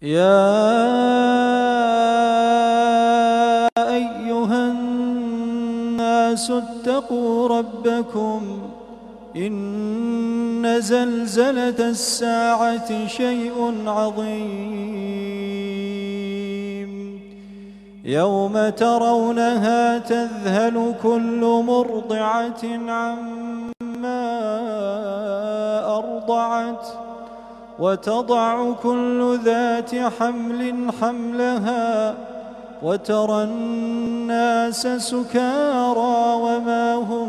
يا أيها الناس اتقوا ربكم إن زلزلة الساعة شيء عظيم يوم ترونها تذهل كل مرضعة عما أرضعت وتضع كل ذات حمل حملها وترى الناس سكارى وما هم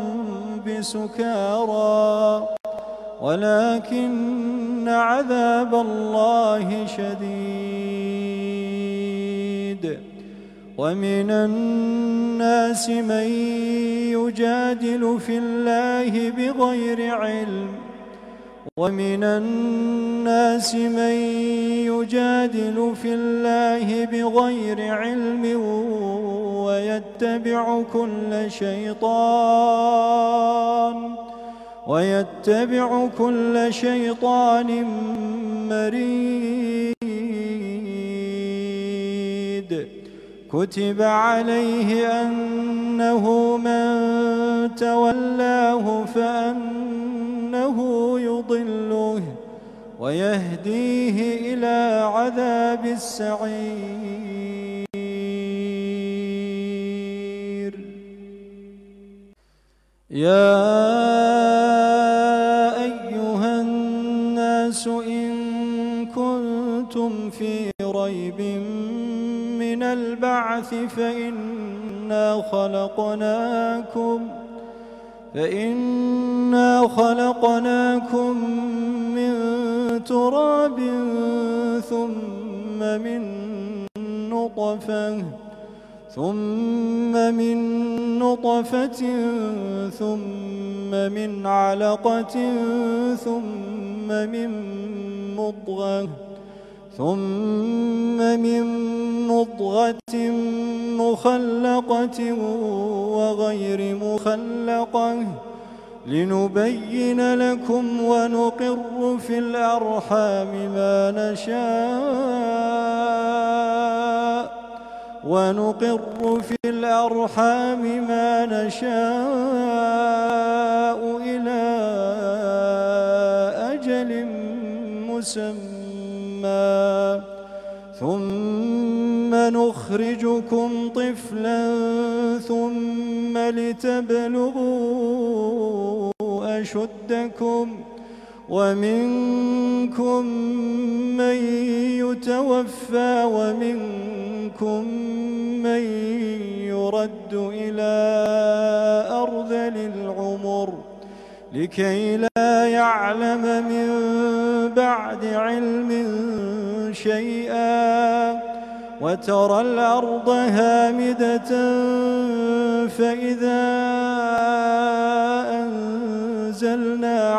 بسكارى ولكن عذاب الله شديد. ومن الناس من يجادل في الله بغير علم ومن الناس من يجادل في الله بغير علم ويتبع كل شيطان مريد. كتب عليه أنه من تولاه فأنه يضله ويهديه إلى عذاب السعير. يا أيها الناس إن كنتم في ريب من البعث فإنا خلقناكم من تراب ثم من نطفة ثم من علقة ثم من مضغة مخلقة وغير مخلقة لنبين لكم ونقر في الأرحام ما نشاء إلى أجل مسمى ثم نخرجكم طفلا ثم لتبلغوا أشدكم ومنكم من يتوفى ومنكم من يرد إلى أرذل العمر لكي لا يعلم من بعد علم شيئا. وترى الأرض هامدة فإذا أنزلنا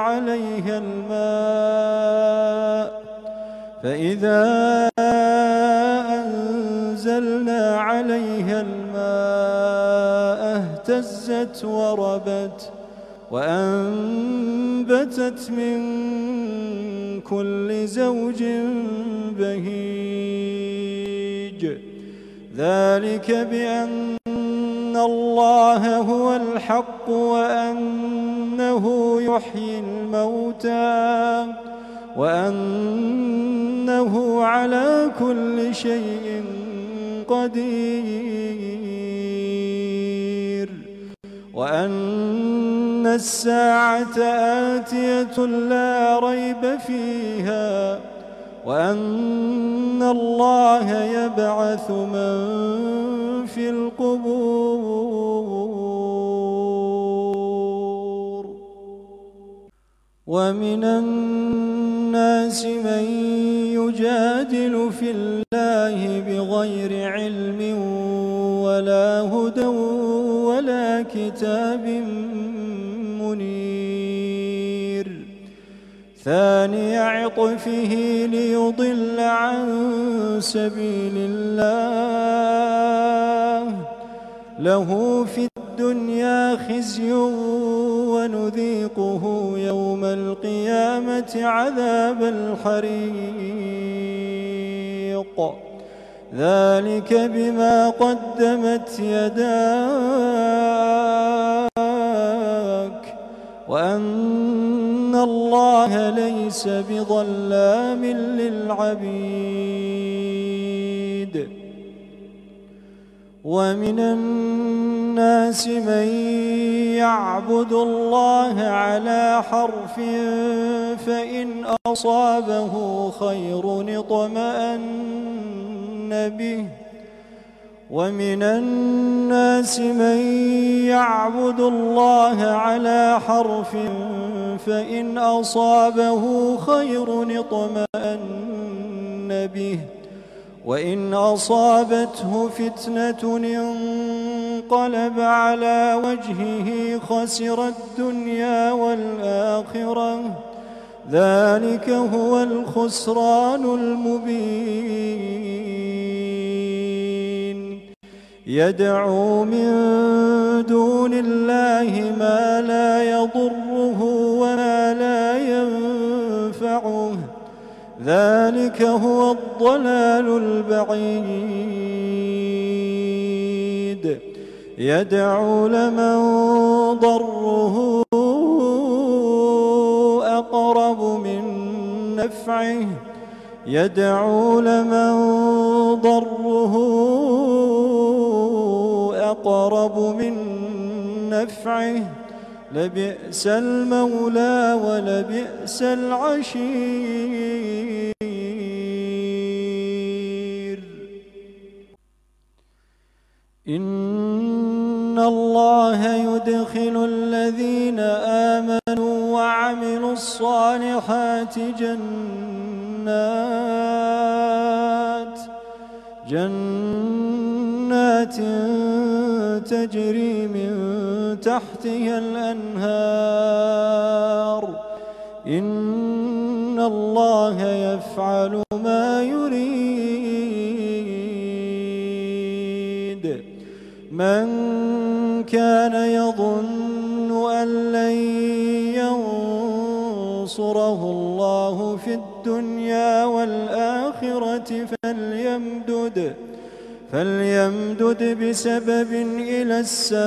عليها الماء اهتزت وربت وأنبتت من كل زوج بهيج. ذلك بأن الله هو الحق وأنه يحيي الموتى وأنه على كل شيء قدير وأن الساعة آتية لا ريب فيها وأن الله يبعث من في القبور. ومن الناس من يجادل في الله بغير علم ولا هدى ولا كتاب منير. ثاني عطفه ليضل عن سبيل الله له في الدنيا خزي ونذيقه يوم القيامة عذاب الحريق. ذلك بما قدمت يداك وأن الله ليس بظلام للعبيد. ومن الناس من يعبد الله على حرف فإن أصابه خير اطمأن به ومن الناس من يعبد الله على حرف فإن أصابه خير اطمأن به وإن أصابته فتنة انقلب على وجهه خسر الدنيا والآخرة ذلك هو الخسران المبين. يدعو من دون الله ما لا يضره وما لا ينفعه ذلك هو الضلال البعيد. يدعو لمن ضره أقرب من نفعه يدعو لمن ضره أقرب من نفعه لبئس المولى ولبئس العشير. إن الله يدخل الذين آمنوا وعملوا الصالحات جنات تجري من تحتها الأنهار إن الله يفعل ما يريد. من كان يظن أن لن ينصره الله في الدنيا والآخرة فليمدد بسبب إلى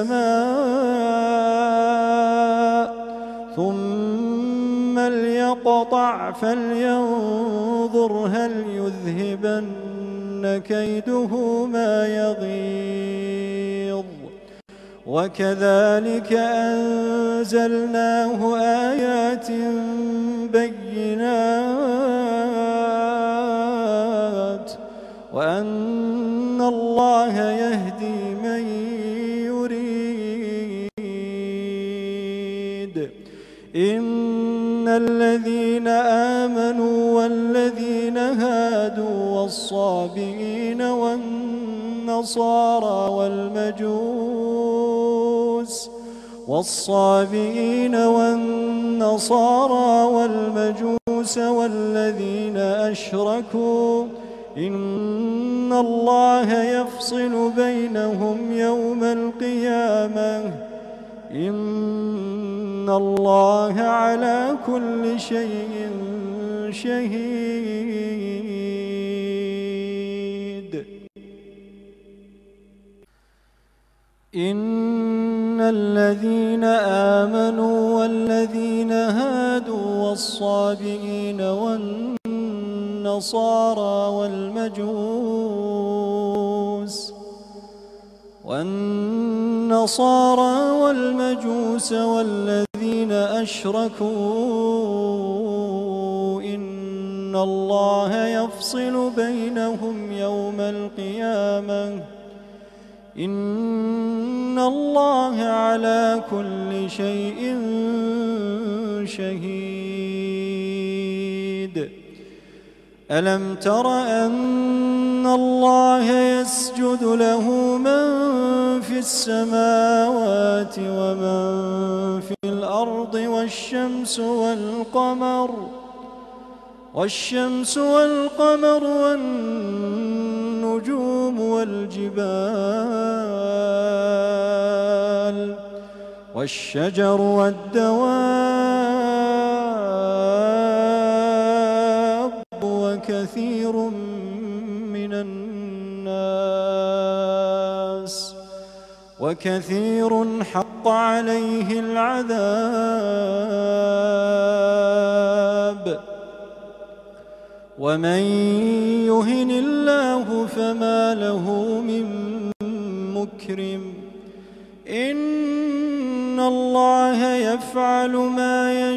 السماء ثم ليقطع فلينظر هل يذهبن كيده ما يغيظ. وكذلك أنزلناه آيات بينات وأن الله يهدي من يريد. إن الذين آمنوا والذين هادوا والصابئين والنصارى والمجوس والذين أشركوا إن الله يفصل بينهم يوم القيامة إن الله على كل شيء شهيد. إن الذين آمنوا والذين هادوا والصابئين والنصارى والمجوس والذين أشركوا إن الله يفصل بينهم يوم القيامة إن الله على كل شيء شهيد. ألم تر أن الله يسجد له من في السماوات ومن في الأرض والشمس والقمر والنجوم والجبال والشجر والدواب وكثير من وكثير حق عليه العذاب. ومن يهن الله فما له من مكرم. إن الله يفعل ما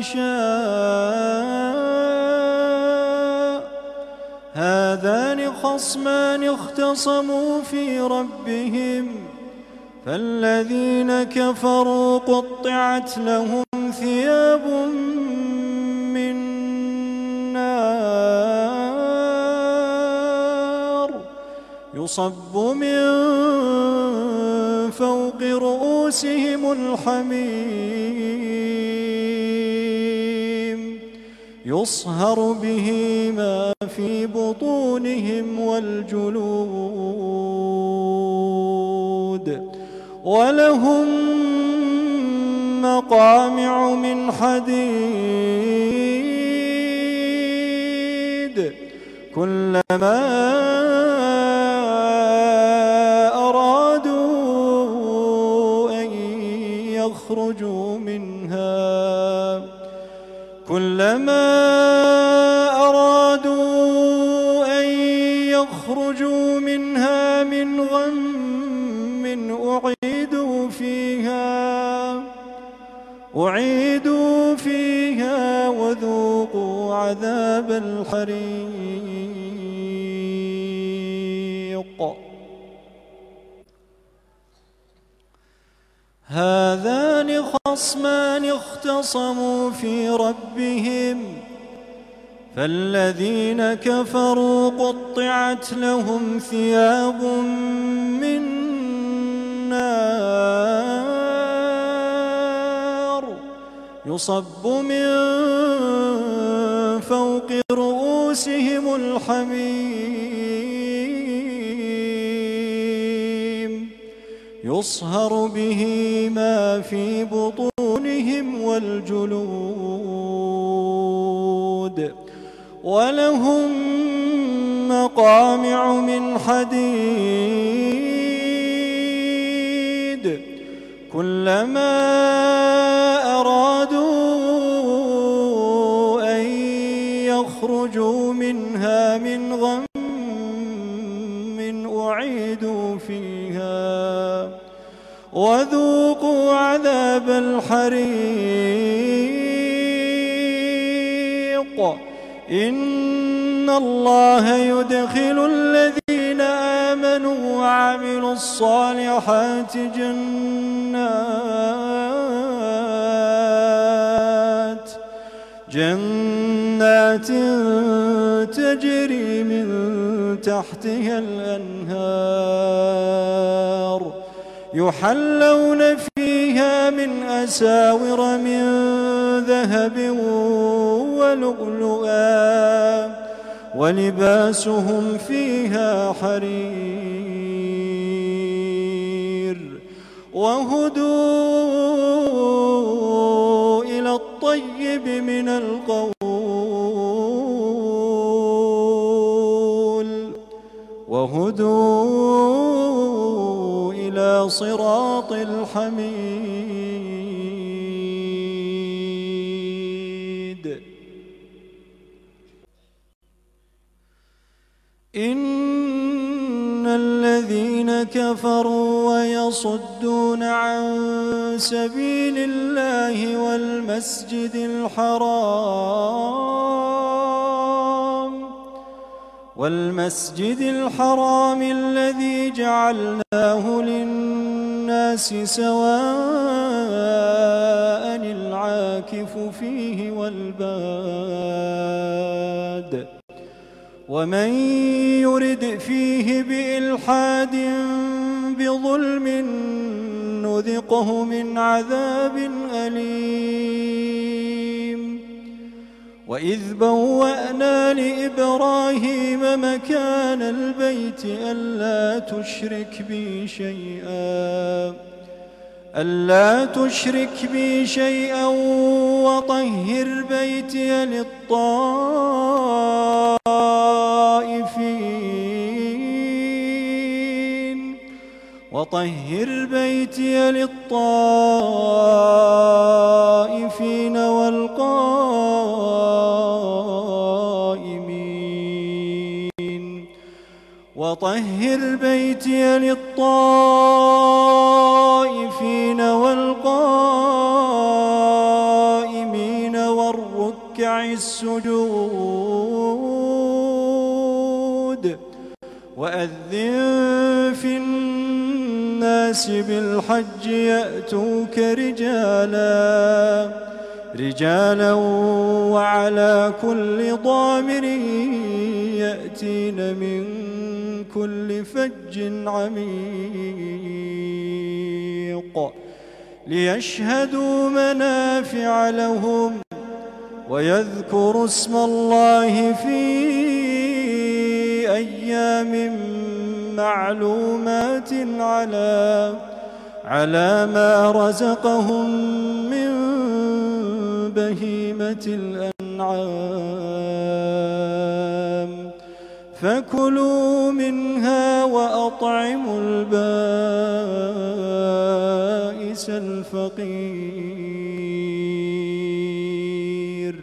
يشاء. هذان خصمان اختصموا في ربهم فالذين كفروا قطعت لهم ثياب من نار يصب من فوق رؤوسهم الحميم يصهر به ما في بطونهم والجلود. ولهم مقامع من حديد كلما أرادوا أن يخرجوا منها من غم أعيدوا فيها وذوقوا عذاب الحريق. هذان خصمان اختصموا في ربهم فالذين كفروا قطعت لهم ثياب من نار يصب من فوق رؤوسهم الحميم يصهر به ما في بطونهم والجلود. ولهم مقامع من حديد كلما أرادوا أن يخرجوا منها من غم أعيدوا فيها وذوقوا عذاب الحريق. إن الله يدخل الذين آمنوا وعملوا الصالحات جنات تجري من تحتها الأنهار يحلون فيها من أساور من ذهب ولؤلؤا ولباسهم فيها حرير. وهدوا إلى الطيب من القول وهدوا إلى صراط الحميد. إن الذين كفروا ويصدون عن سبيل الله والمسجد الحرام الذي جعلناه للناس سواء العاكف فيه والباد ومن يرد فيه بإلحاد بظلم نذقه من عذاب أليم. وإذ بوأنا لإبراهيم مكان البيت ألا تشرك بي شيئا وطهر بيتي وطهر بيتي للطائفين والقائمين وطهر بيتي للطائفين والقائمين والركع السجود وأذن في الناس بالحج يأتوك رجالا وعلى كل ضامر يأتين من كل فج عميق ليشهدوا منافع لهم ويذكروا اسم الله في أيام معلومات على ما رزقهم من بهيمة الأنعام فكلوا منها وأطعموا البائس الفقير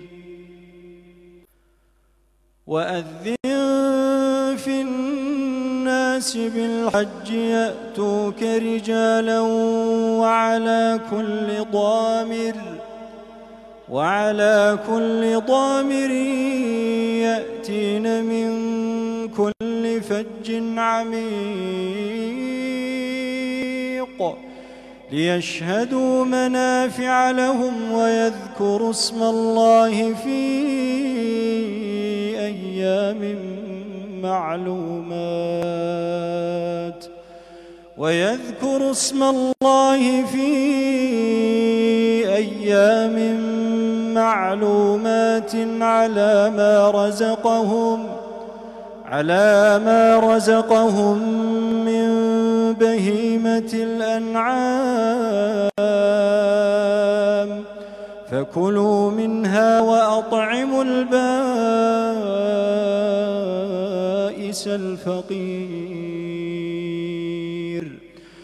وأذن في الناس بالحج يأتوك رجالا وعلى كل ضامر يأتين من كل فج عميق ليشهدوا منافع لهم ويذكروا اسم الله في أيام معلومات على ما رزقهم من بهيمة الأنعام فكلوا منها وأطعموا البائس الفقير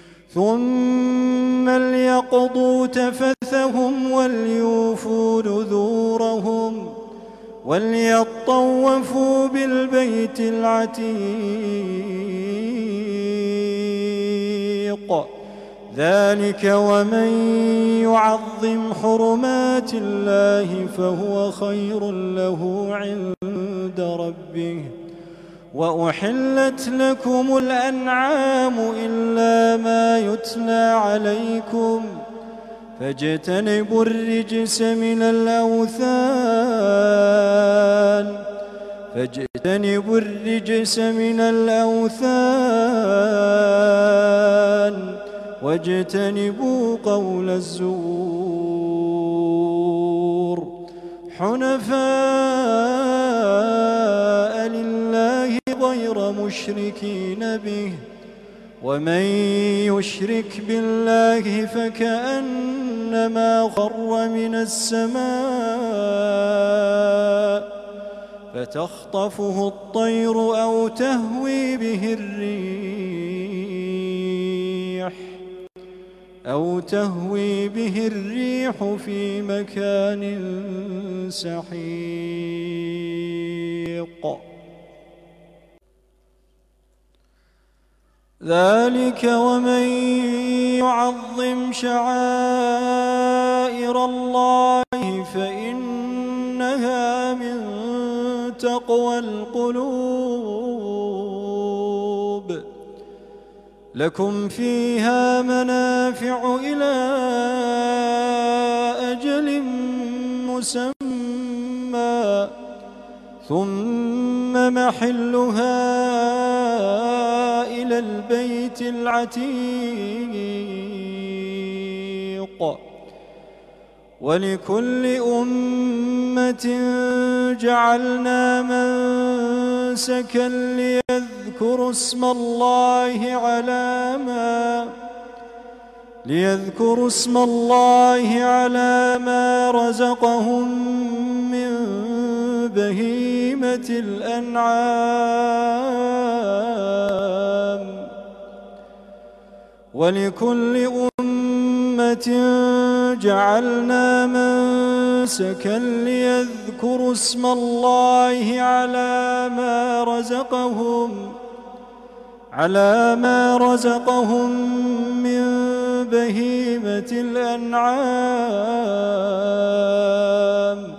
ثم ليقضوا تفثهم وليوفوا نذورهم وليطوفوا بالبيت العتيق ذلك ومن يعظم حرمات الله فهو خير له عند ربه وأحلت لكم الأنعام إلا ما يتلى عليكم فاجتنبوا الرجس من الأوثان واجتنبوا قول الزور حنفاء لله غير مشركين به ومن يشرك بالله فكأنما خر من السماء فتخطفه الطير أو تهوي به الريح في مكان سحيق ذلك ومن يعظم شعائر الله فإنها من تقوى القلوب لكم فيها منافع إلى أجل مسمى ثم محلها إلى البيت العتيق ولكل أمة جعلنا منسكا ليذكروا اسم الله على ما رزقهم من بهيمة الأنعام ولكل أمة جعلنا منسكا ليذكروا اسم الله على ما رزقهم من بهيمة الأنعام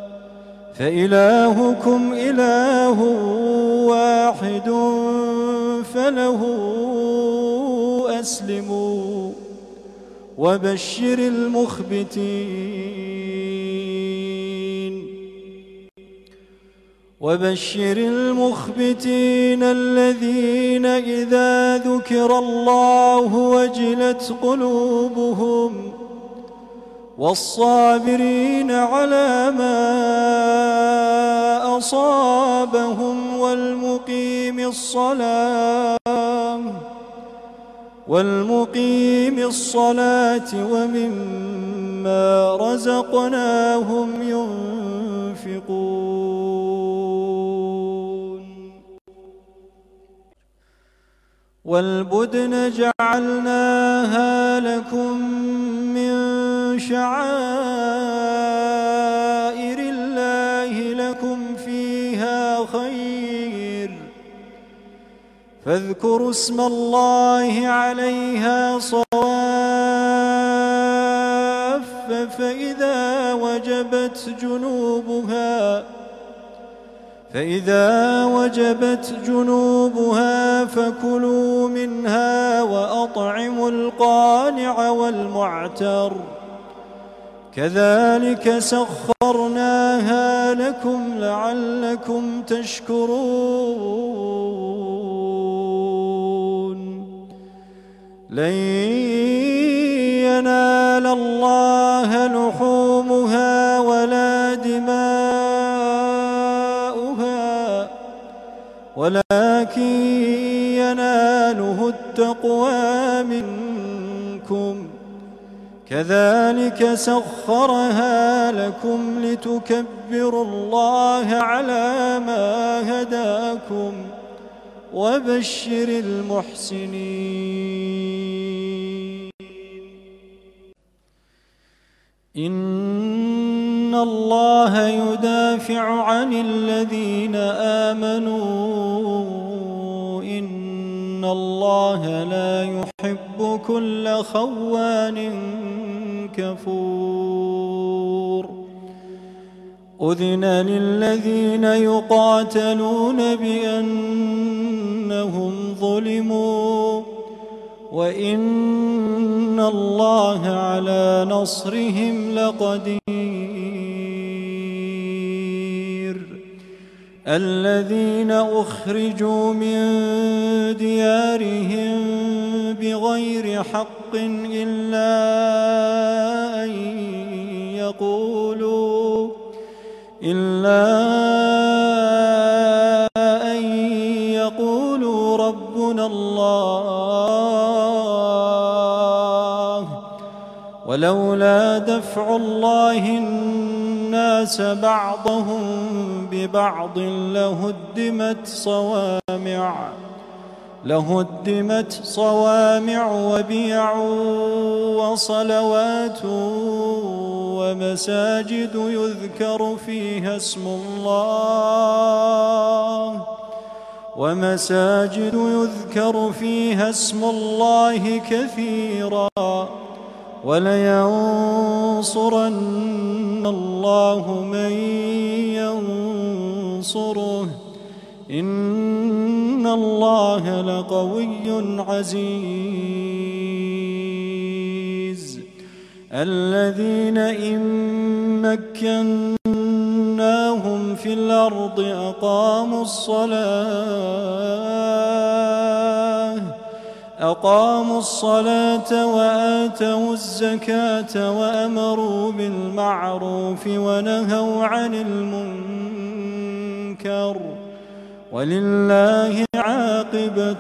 فإلهكم إله واحد فله أسلموا وبشر المخبتين الذين إذا ذكر الله وجلت قلوبهم والصابرين على ما أصابهم والمقيم الصلاة ومما رزقناهم ينفقون والبدن جعلناها لكم من شعائر الله لكم فيها خير فاذكروا اسم الله عليها صواف فإذا وجبت جنوبها فكلوا منها وأطعموا القانع والمعتر كذلك سخرناها لكم لعلكم تشكرون لن ينال الله لحومها ولا دماؤها ولكن يناله التقوى منكم كذلك سخرها لكم لتكبروا الله على ما هداكم وبشر المحسنين إن الله يدافع عن الذين آمنوا إن الله لا يحب كل خوان كفور أذن للذين يقاتلون بأنهم ظلموا وإن الله على نصرهم لقدير الذين أخرجوا من ديارهم بغير حق إلا أن يقولوا ربنا الله ولولا دفع الله الناس بعضهم ببعض لهدمت صوامع وبيع وصلوات ومساجد يذكر فيها اسم الله كثيرا ولينصرن الله من ينصره إن الله لقوي عزيز الذين إن مكناهم في الأرض أقاموا الصلاة وآتوا الزكاة وأمروا بالمعروف ونهوا عن المنكر ولله عاقبة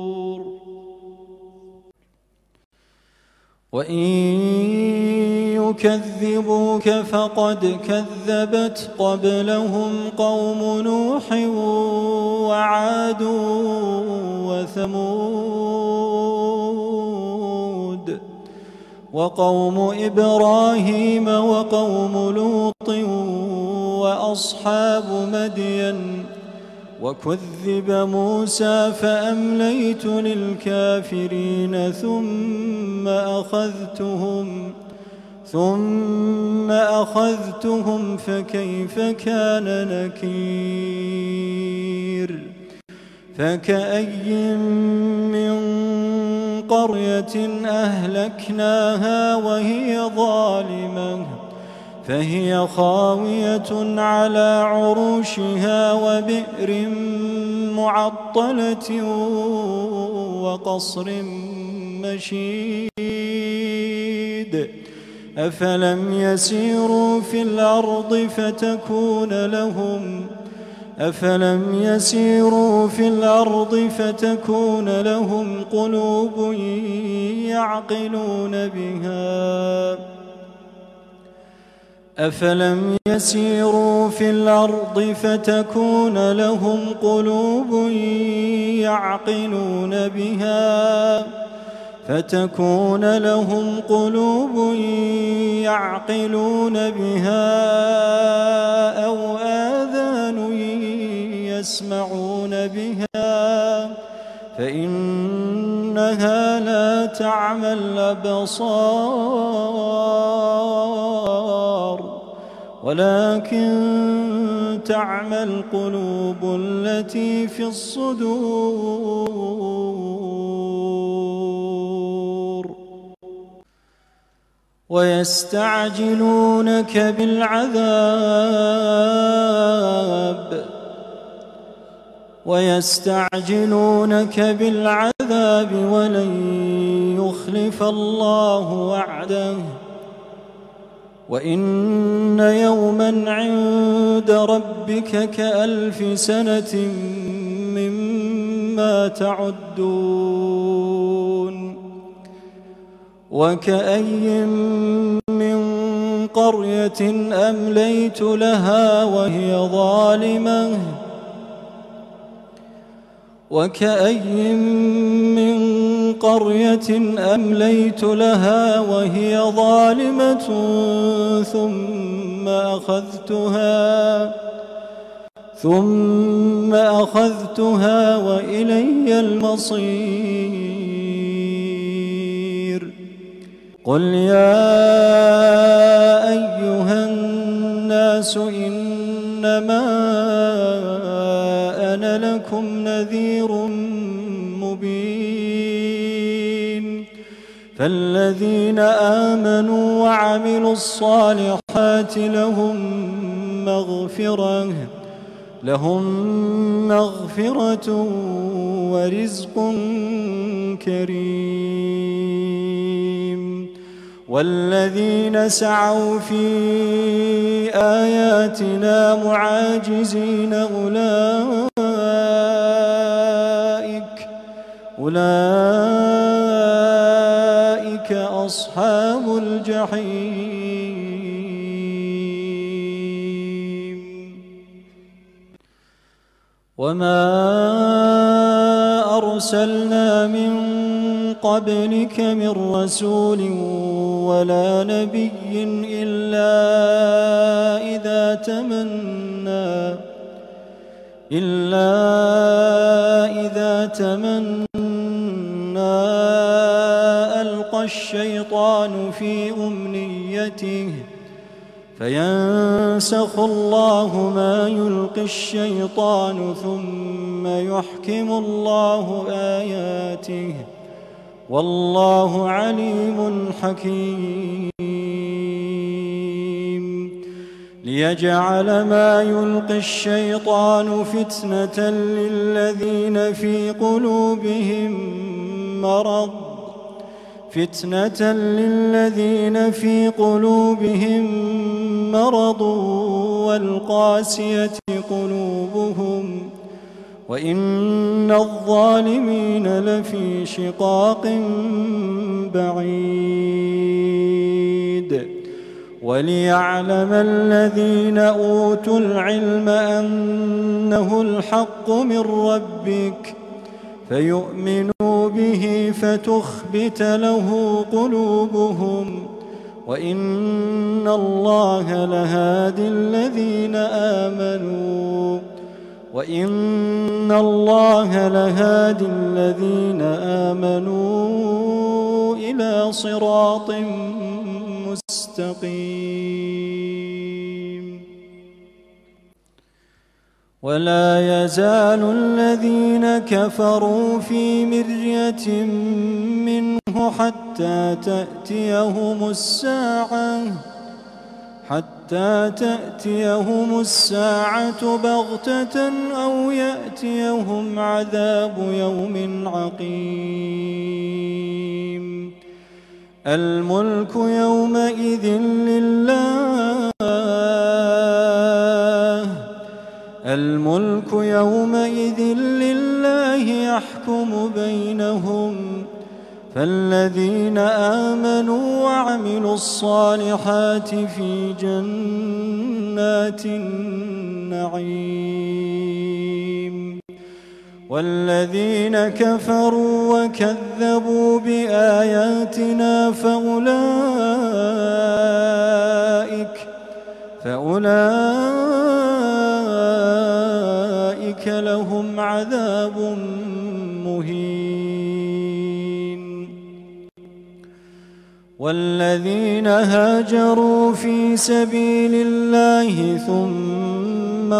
الأمور وإن يكذبوك فقد كذبت قبلهم قوم نوح وعاد وثمود وقوم إبراهيم وقوم لوط وأصحاب مدين وكذب موسى فأمليت للكافرين ثم أخذتهم فكيف كان نكير فكأي من قرية أهلكناها وهي ظالمة فهي خاوية على عروشها وبئر معطلة وقصر مشيد أفلم يسيروا في الأرض فتكون لهم قلوب يعقلون بها أو آذان يسمعون بها فإنها لا تعمى الأبصار ولكن تعمى القلوب التي في الصدور ويستعجلونك بالعذاب ولن يخلف الله وعده وإن يوما عند ربك كألف سنة مما تعدون وكأي من قرية أمليت لها وهي ظالمة ثم أخذتها وإلي المصير قل يا أيها الناس إنما أنا لكم نذير مبين فالذين آمنوا وعملوا الصالحات لهم مغفرة ورزق كريم والذين سعوا في آياتنا معاجزين أولئك أصحاب الجحيم وما أرسلنا من قبلك من رسول ولا نبي إلا إذا تمنى ألقى الشيطان في أمنيته فينسخ الله ما يلقي الشيطان ثم يحكم الله آياته والله عليم حكيم ليجعل ما يلقي الشيطان فتنة للذين في قلوبهم مرض والقاسية قلوبهم وإن الظالمين لفي شقاق بعيد وليعلم الذين أوتوا العلم أنه الحق من ربك فيؤمنوا به فتخبت له قلوبهم وإن الله لهادي الذين آمنوا إلى صراط مستقيم. ولا يزال الذين كفروا في مرية منه حتى تأتيهم الساعة بغتة أو يأتيهم عذاب يوم عقيم. الملك يومئذ لله يحكم بينهم فالذين آمنوا وعملوا الصالحات في جنات النعيم والذين كفروا وكذبوا بآياتنا فأولئك لهم عذاب مهين. والذين هاجروا في سبيل الله ثم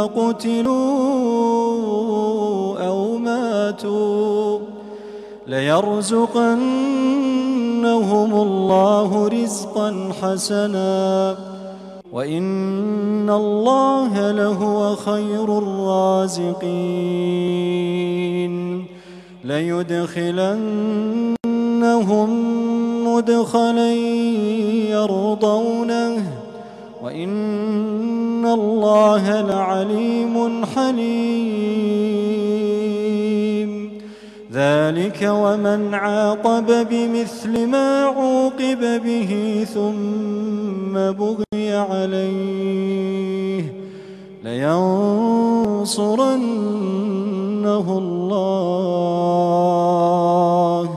قتلوا أو ماتوا ليرزقنهم الله رزقا حسنا وإن الله لهو خير الرازقين. ليدخلنهم مدخلا يرضونه وإن الله لعليم حليم. ذلك ومن عاقب بمثل ما عوقب به ثم بغي عليه لينصرنه الله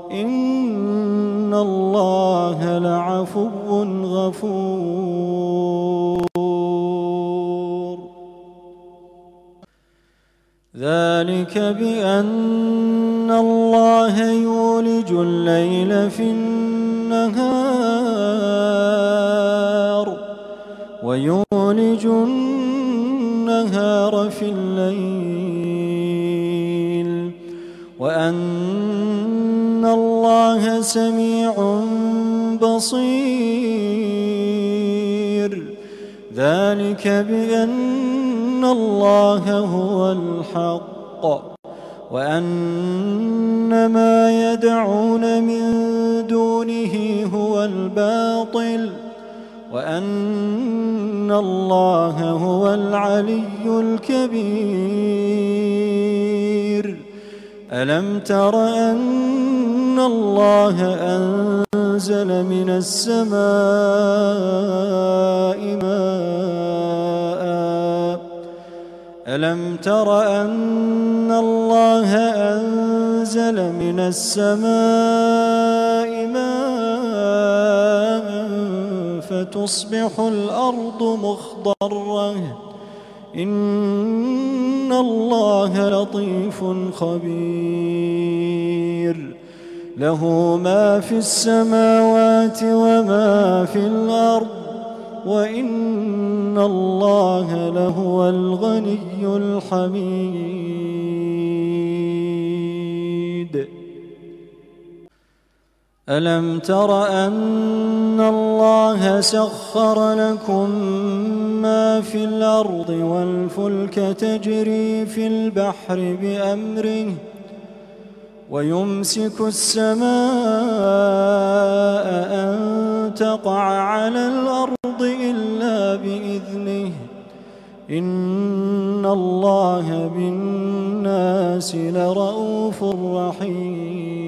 إن الله لعفو غفور. ذلك بأن الله يولج الليل في النهار ويولج النهار في الليل وأن الله سميع بصير. ذلك بأن الله هو الحق وأن ما يدعون من دونه هو الباطل وأن الله هو العلي الكبير. ألم تر أن الله أنزل من السماء ماء فتصبح الأرض مخضرة إن الله لطيف خبير. له ما في السماوات وما في الأرض وإن الله لهو الغني الحميد. ألم تر أن الله سخر لكم ما في الأرض والفلك تجري في البحر بأمره ويمسك السماء أن تقع على الأرض إلا بإذنه إن الله بالناس لرءوف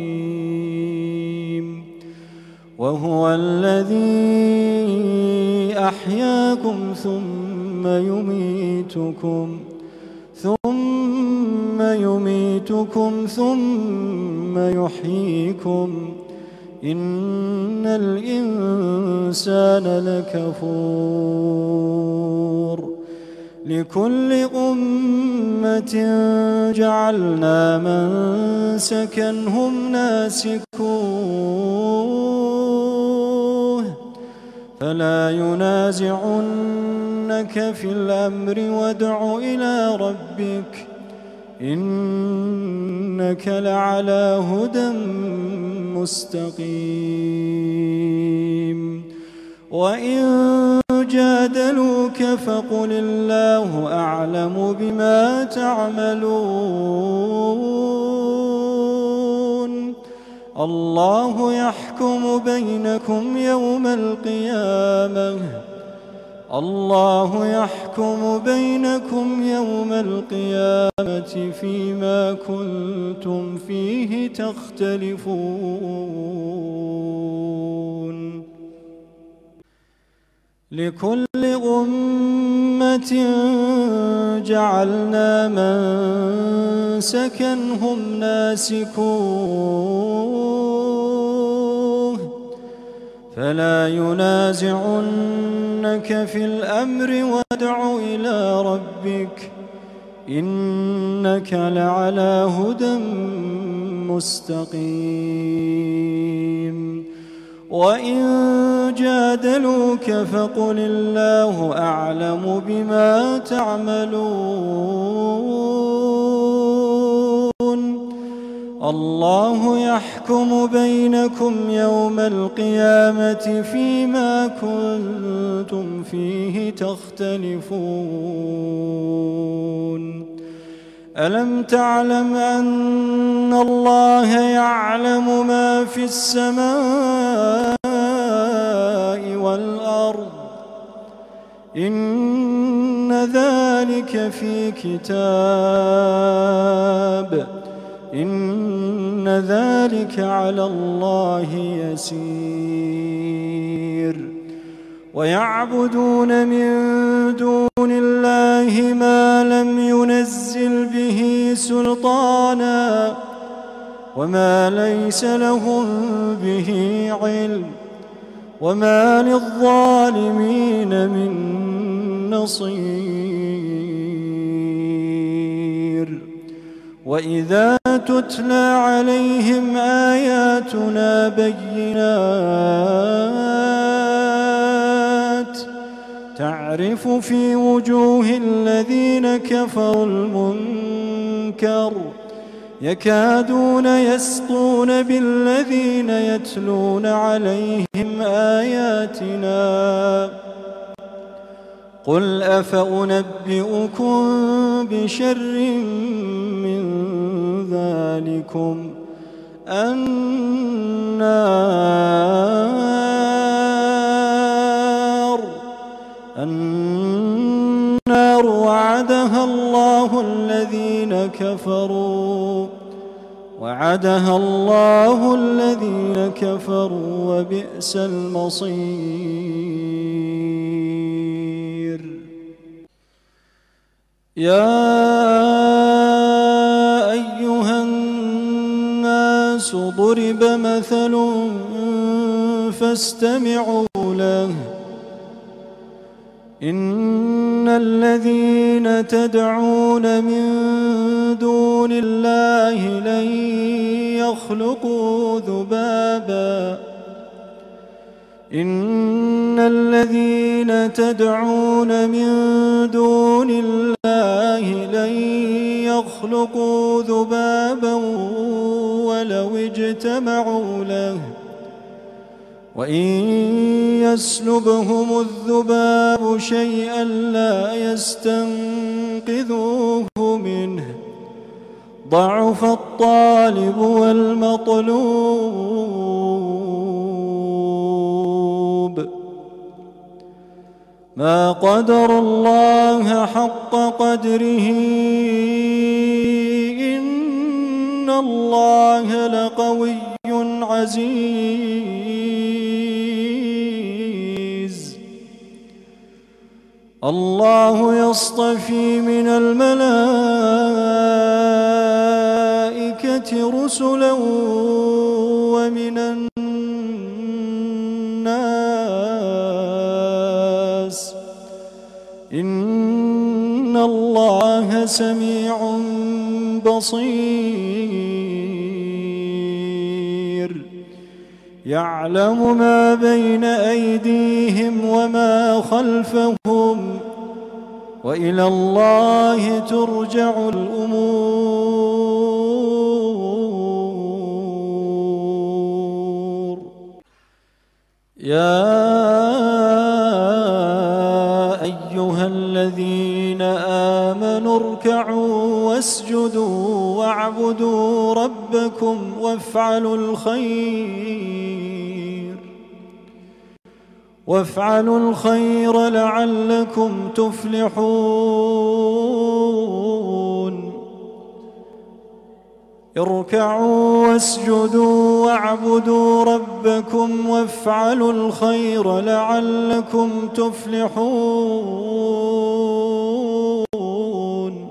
رحيم. وهو الذي الذي أحياكم ثم يميتكم ثم يحييكم إن الإنسان لكفور لكل أمة جعلنا منسكا هم ناسكوه فلا ينازعنك في الأمر وادع إلى ربك إنك لعلى هدى مستقيم وإن جادلوك فقل الله أعلم بما تعملون الله يحكم بينكم يوم القيامة فيما كنتم فيه تختلفون لكل أمة جعلنا منسكا هم ناسكوه فلا ينازعنك في الأمر وادع إلى ربك إنك لعلى هدى مستقيم وإن جادلوك فقل الله أعلم بما تعملون الله يحكم بينكم يوم القيامة فيما كنتم فيه تختلفون ألم تعلم أن الله يعلم ما في السماء والأرض إن ذلك في كتاب إن ذلك على الله يسير ويعبدون من دون الله ما لم ينزل به سلطانا وما ليس لهم به علم وما للظالمين من نصير وإذا تتلى عليهم آياتنا بينات تعرف في وجوه الذين كفروا المنكر يكادون يسطون بالذين يتلون عليهم آياتنا قل أفأنبئكم بشر من ذلكم النار وعدها الله الذين كفروا وبئس المصير يا أيها الناس ضرب مثل فاستمعوا له إن الذين تدعون من دون الله لن يخلقوا ذبابا إن الذين تدعون من دون الله لن يخلقوا ذبابا ولو اجتمعوا له وإن يسلبهم الذباب شيئا لا يستنقذوه منه ضعف الطالب والمطلوب ما قدر الله حق قدره إن الله لقوي عزيز الله يصطفي من الملائكة رسلا ومن الناس إن الله سميع بصير يعلم ما بين أيديهم وما خلفهم وإلى الله ترجع الأمور. يا أيها الذين آمنوا اركعوا واسجدوا واعبدوا ربكم وافعلوا الخير لعلكم تفلحون. اركعوا واسجدوا واعبدوا ربكم وافعلوا الخير لعلكم تفلحون.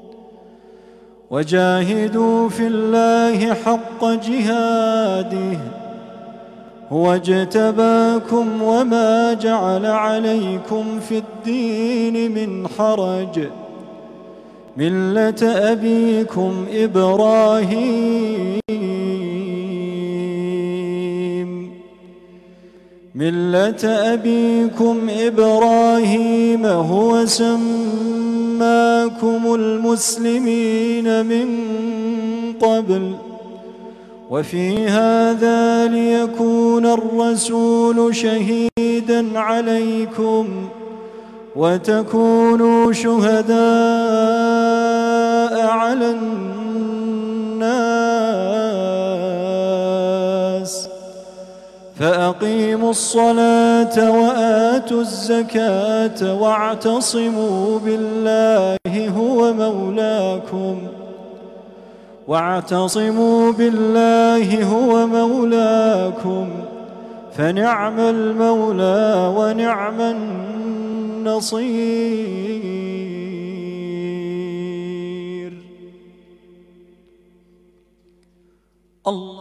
وجاهدوا في الله حق جهاده هو اجتباكم وما جعل عليكم في الدين من حرج ملة أبيكم إبراهيم هو سماكم المسلمين من قبل وفي هذا ليكون الرسول شهيدا عليكم وتكونوا شهداء على الناس. فأقيموا الصلاة وآتوا الزكاة واعتصموا بالله هو مولاكم فنعم المولى ونعم النصير. الله